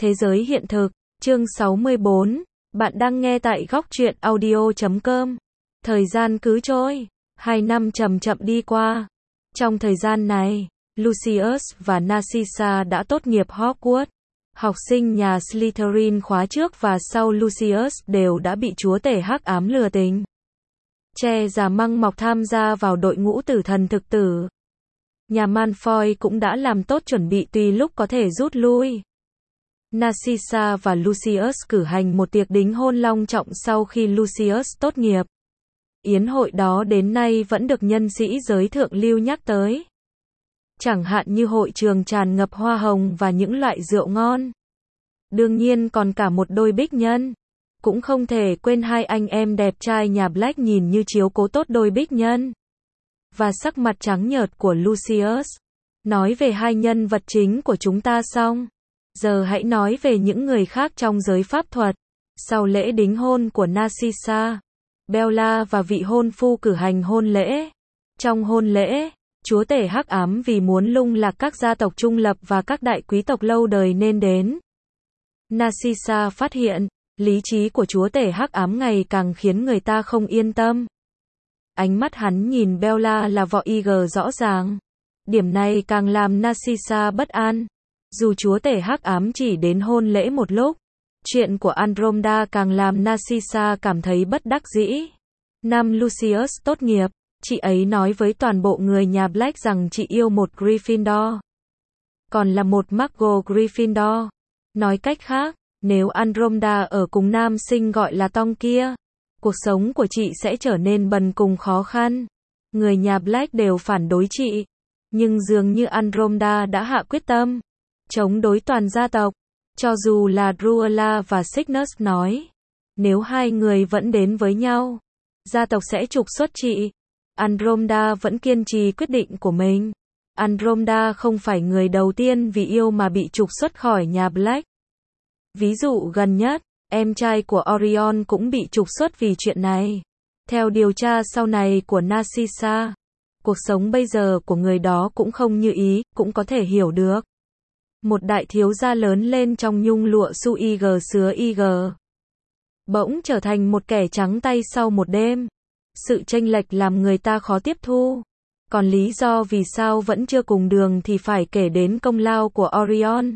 Thế giới hiện thực, chương 64, bạn đang nghe tại góc truyện audio.com. Thời gian cứ trôi, 2 năm chậm chậm đi qua. Trong thời gian này, Lucius và Narcissa đã tốt nghiệp Hogwarts. Học sinh nhà Slytherin khóa trước và sau Lucius đều đã bị chúa tể hắc ám lừa tình. Che giả măng mọc tham gia vào đội ngũ tử thần thực tử. Nhà Malfoy cũng đã làm tốt chuẩn bị tùy lúc có thể rút lui. Narcissa và Lucius cử hành một tiệc đính hôn long trọng sau khi Lucius tốt nghiệp. Yến hội đó đến nay vẫn được nhân sĩ giới thượng lưu nhắc tới. Chẳng hạn như hội trường tràn ngập hoa hồng và những loại rượu ngon. Đương nhiên còn cả một đôi bích nhân. Cũng không thể quên hai anh em đẹp trai nhà Black nhìn như chiếu cố tốt đôi bích nhân. Và sắc mặt trắng nhợt của Lucius. Nói về hai nhân vật chính của chúng ta xong. Giờ hãy nói về những người khác trong giới pháp thuật. Sau lễ đính hôn của Narcissa, Bella và vị hôn phu cử hành hôn lễ. Trong hôn lễ, chúa tể hắc ám vì muốn lung lạc các gia tộc trung lập và các đại quý tộc lâu đời nên đến. Narcissa phát hiện, lý trí của chúa tể hắc ám ngày càng khiến người ta không yên tâm. Ánh mắt hắn nhìn Bella là vỏ IG rõ ràng. Điểm này càng làm Narcissa bất an. Dù chúa tể hắc ám chỉ đến hôn lễ một lúc, chuyện của Andromeda càng làm Narcissa cảm thấy bất đắc dĩ. Năm Lucius tốt nghiệp, chị ấy nói với toàn bộ người nhà Black rằng chị yêu một Gryffindor. Còn là một Mago Gryffindor. Nói cách khác, nếu Andromeda ở cùng nam sinh gọi là Tong kia, cuộc sống của chị sẽ trở nên bần cùng khó khăn. Người nhà Black đều phản đối chị. Nhưng dường như Andromeda đã hạ quyết tâm chống đối toàn gia tộc. Cho dù là Druella và Cygnus nói, nếu hai người vẫn đến với nhau, gia tộc sẽ trục xuất chị. Andromeda vẫn kiên trì quyết định của mình. Andromeda không phải người đầu tiên vì yêu mà bị trục xuất khỏi nhà Black. Ví dụ gần nhất, em trai của Orion cũng bị trục xuất vì chuyện này. Theo điều tra sau này của Narcissa, cuộc sống bây giờ của người đó cũng không như ý, cũng có thể hiểu được. Một đại thiếu gia lớn lên trong nhung lụa su IG sứa IG. Bỗng trở thành một kẻ trắng tay sau một đêm. Sự chênh lệch làm người ta khó tiếp thu. Còn lý do vì sao vẫn chưa cùng đường thì phải kể đến công lao của Orion.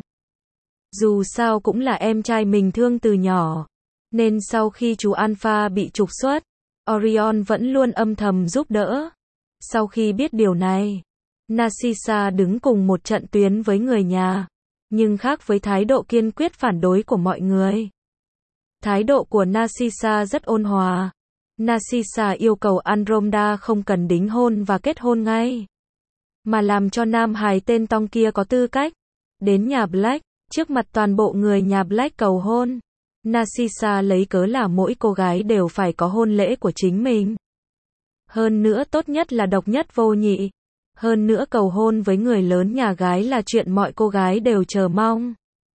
Dù sao cũng là em trai mình thương từ nhỏ. Nên sau khi chú Alpha bị trục xuất, Orion vẫn luôn âm thầm giúp đỡ. Sau khi biết điều này, Narcissa đứng cùng một trận tuyến với người nhà. Nhưng khác với thái độ kiên quyết phản đối của mọi người. Thái độ của Narcissa rất ôn hòa. Narcissa yêu cầu Andromeda không cần đính hôn và kết hôn ngay, mà làm cho nam hài tên Tong kia có tư cách đến nhà Black, trước mặt toàn bộ người nhà Black cầu hôn. Narcissa lấy cớ là mỗi cô gái đều phải có hôn lễ của chính mình. Hơn nữa tốt nhất là độc nhất vô nhị. Hơn nữa cầu hôn với người lớn nhà gái là chuyện mọi cô gái đều chờ mong.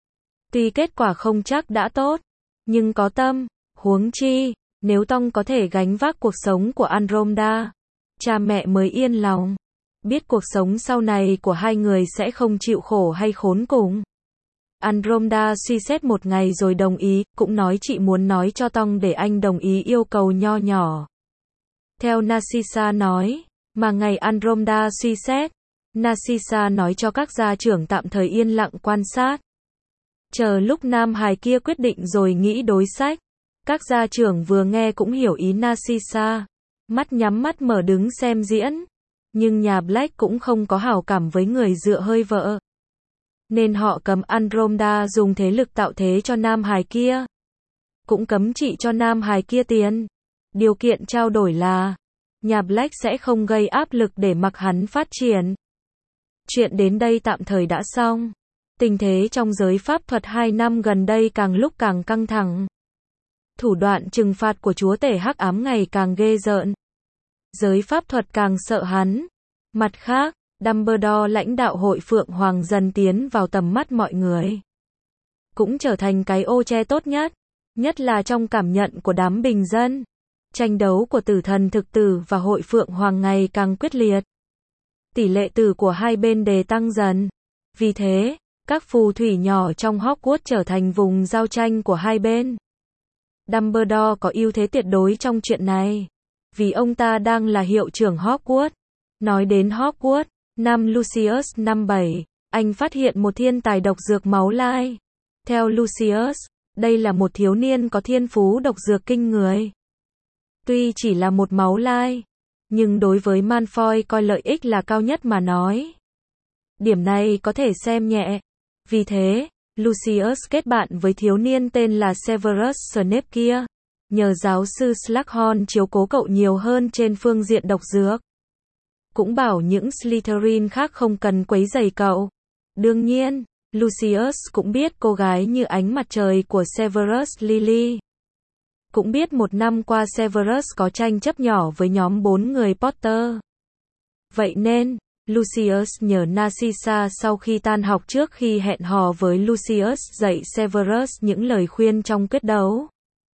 Tuy kết quả không chắc đã tốt, nhưng có tâm, huống chi, nếu Tong có thể gánh vác cuộc sống của Andromeda, cha mẹ mới yên lòng. Biết cuộc sống sau này của hai người sẽ không chịu khổ hay khốn cùng. Andromeda suy xét một ngày rồi đồng ý, cũng nói chị muốn nói cho Tong để anh đồng ý yêu cầu nho nhỏ. Theo Narcissa nói, mà ngày Andromeda suy xét, Narcissa nói cho các gia trưởng tạm thời yên lặng quan sát. Chờ lúc nam hài kia quyết định rồi nghĩ đối sách. Các gia trưởng vừa nghe cũng hiểu ý Narcissa. Mắt nhắm mắt mở đứng xem diễn. Nhưng nhà Black cũng không có hảo cảm với người dựa hơi vợ. Nên họ cấm Andromeda dùng thế lực tạo thế cho nam hài kia. Cũng cấm chị cho nam hài kia tiền. Điều kiện trao đổi là nhà Black sẽ không gây áp lực để mặc hắn phát triển. Chuyện đến đây tạm thời đã xong. Tình thế trong giới pháp thuật 2 năm gần đây càng lúc càng căng thẳng. Thủ đoạn trừng phạt của chúa tể hắc ám ngày càng ghê rợn. Giới pháp thuật càng sợ hắn. Mặt khác, Dumbledore lãnh đạo hội Phượng Hoàng dần tiến vào tầm mắt mọi người. Cũng trở thành cái ô che tốt nhất. Nhất là trong cảm nhận của đám bình dân. Tranh đấu của tử thần thực tử và hội Phượng Hoàng ngày càng quyết liệt. Tỷ lệ tử của hai bên đề tăng dần. Vì thế, Các phù thủy nhỏ trong Hogwarts trở thành vùng giao tranh của hai bên. Dumbledore có ưu thế tuyệt đối trong chuyện này, vì ông ta đang là hiệu trưởng Hogwarts. Nói đến Hogwarts, năm Lucius năm 7, anh phát hiện một thiên tài độc dược máu lai. Theo Lucius, đây là một thiếu niên có thiên phú độc dược kinh người. Tuy chỉ là một máu lai, nhưng đối với Malfoy coi lợi ích là cao nhất mà nói. Điểm này có thể xem nhẹ. Vì thế, Lucius kết bạn với thiếu niên tên là Severus Snape kia, nhờ giáo sư Slughorn chiếu cố cậu nhiều hơn trên phương diện độc dược. Cũng bảo những Slytherin khác không cần quấy rầy cậu. Đương nhiên, Lucius cũng biết cô gái như ánh mặt trời của Severus Lily. Cũng biết một năm qua Severus có tranh chấp nhỏ với nhóm 4 người Potter. Vậy nên, Lucius nhờ Narcissa sau khi tan học trước khi hẹn hò với Lucius dạy Severus những lời khuyên trong quyết đấu.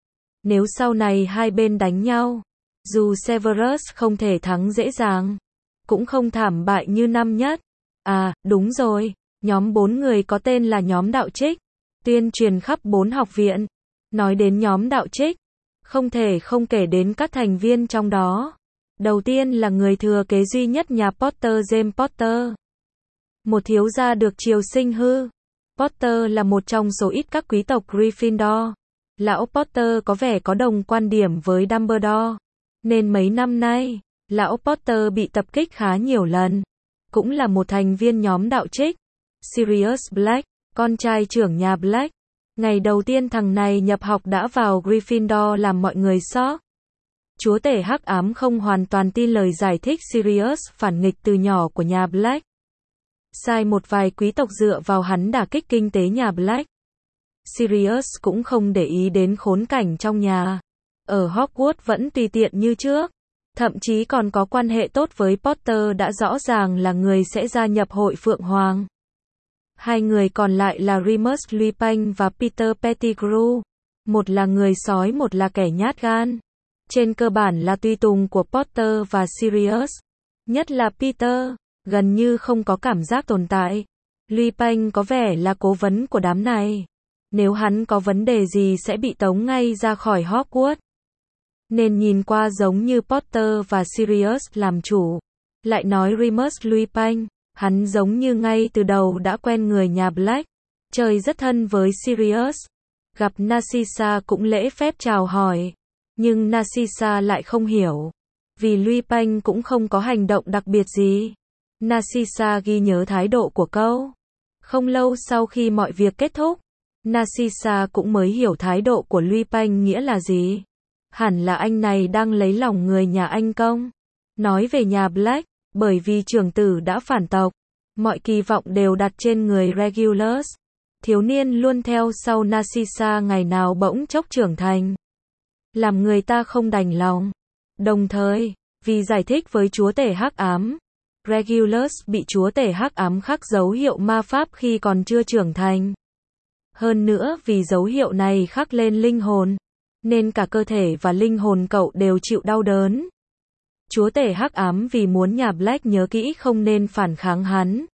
Nếu sau này hai bên đánh nhau, dù Severus không thể thắng dễ dàng, cũng không thảm bại như năm nhất. À, đúng rồi, nhóm 4 người có tên là nhóm đạo trích, tuyên truyền khắp 4 học viện. Nói đến nhóm đạo trích, không thể không kể đến các thành viên trong đó. Đầu tiên là người thừa kế duy nhất nhà Potter, James Potter. Một thiếu gia được triều sinh hư. Potter là một trong số ít các quý tộc Gryffindor. Lão Potter có vẻ có đồng quan điểm với Dumbledore, nên mấy năm nay, lão Potter bị tập kích khá nhiều lần. Cũng là một thành viên nhóm đạo trích. Sirius Black, con trai trưởng nhà Black. Ngày đầu tiên thằng này nhập học đã vào Gryffindor làm mọi người sốc. Chúa tể hắc ám không hoàn toàn tin lời giải thích Sirius phản nghịch từ nhỏ của nhà Black. Sai một vài quý tộc dựa vào hắn đả kích kinh tế nhà Black. Sirius cũng không để ý đến khốn cảnh trong nhà. Ở Hogwarts vẫn tùy tiện như trước. Thậm chí còn có quan hệ tốt với Potter, đã rõ ràng là người sẽ gia nhập hội Phượng Hoàng. Hai người còn lại là Remus Lupin và Peter Pettigrew. Một là người sói, một là kẻ nhát gan. Trên cơ bản là tùy tùng của Potter và Sirius. Nhất là Peter, gần như không có cảm giác tồn tại. Lupin có vẻ là cố vấn của đám này. Nếu hắn có vấn đề gì sẽ bị tống ngay ra khỏi Hogwarts. Nên nhìn qua giống như Potter và Sirius làm chủ. Lại nói Remus Lupin, hắn giống như ngay từ đầu đã quen người nhà Black. Chơi rất thân với Sirius. Gặp Narcissa cũng lễ phép chào hỏi. Nhưng Narcissa lại không hiểu. Vì Lupin cũng không có hành động đặc biệt gì. Narcissa ghi nhớ thái độ của cậu. Không lâu sau khi mọi việc kết thúc, Narcissa cũng mới hiểu thái độ của Lupin nghĩa là gì. Hẳn là anh này đang lấy lòng người nhà anh công. Nói về nhà Black, bởi vì trưởng tử đã phản tộc, mọi kỳ vọng đều đặt trên người Regulus. Thiếu niên luôn theo sau Narcissa ngày nào bỗng chốc trưởng thành, làm người ta không đành lòng. Đồng thời, vì giải thích với chúa tể hắc ám, Regulus bị chúa tể hắc ám khắc dấu hiệu ma pháp khi còn chưa trưởng thành. Hơn nữa vì dấu hiệu này khắc lên linh hồn, nên cả cơ thể và linh hồn cậu đều chịu đau đớn. Chúa tể hắc ám vì muốn nhà Black nhớ kỹ không nên phản kháng hắn.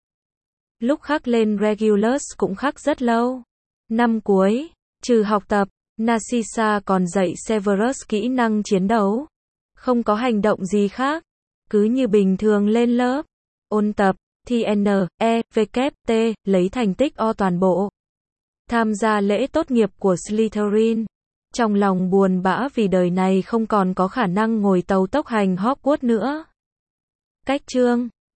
Lúc khắc lên Regulus cũng khắc rất lâu. Năm cuối, trừ học tập, Narcissa còn dạy Severus kỹ năng chiến đấu. Không có hành động gì khác. Cứ như bình thường lên lớp, ôn tập, thi NEVKT, lấy thành tích O toàn bộ. Tham gia lễ tốt nghiệp của Slytherin. Trong lòng buồn bã vì đời này không còn có khả năng ngồi tàu tốc hành Hogwarts nữa. Cách chương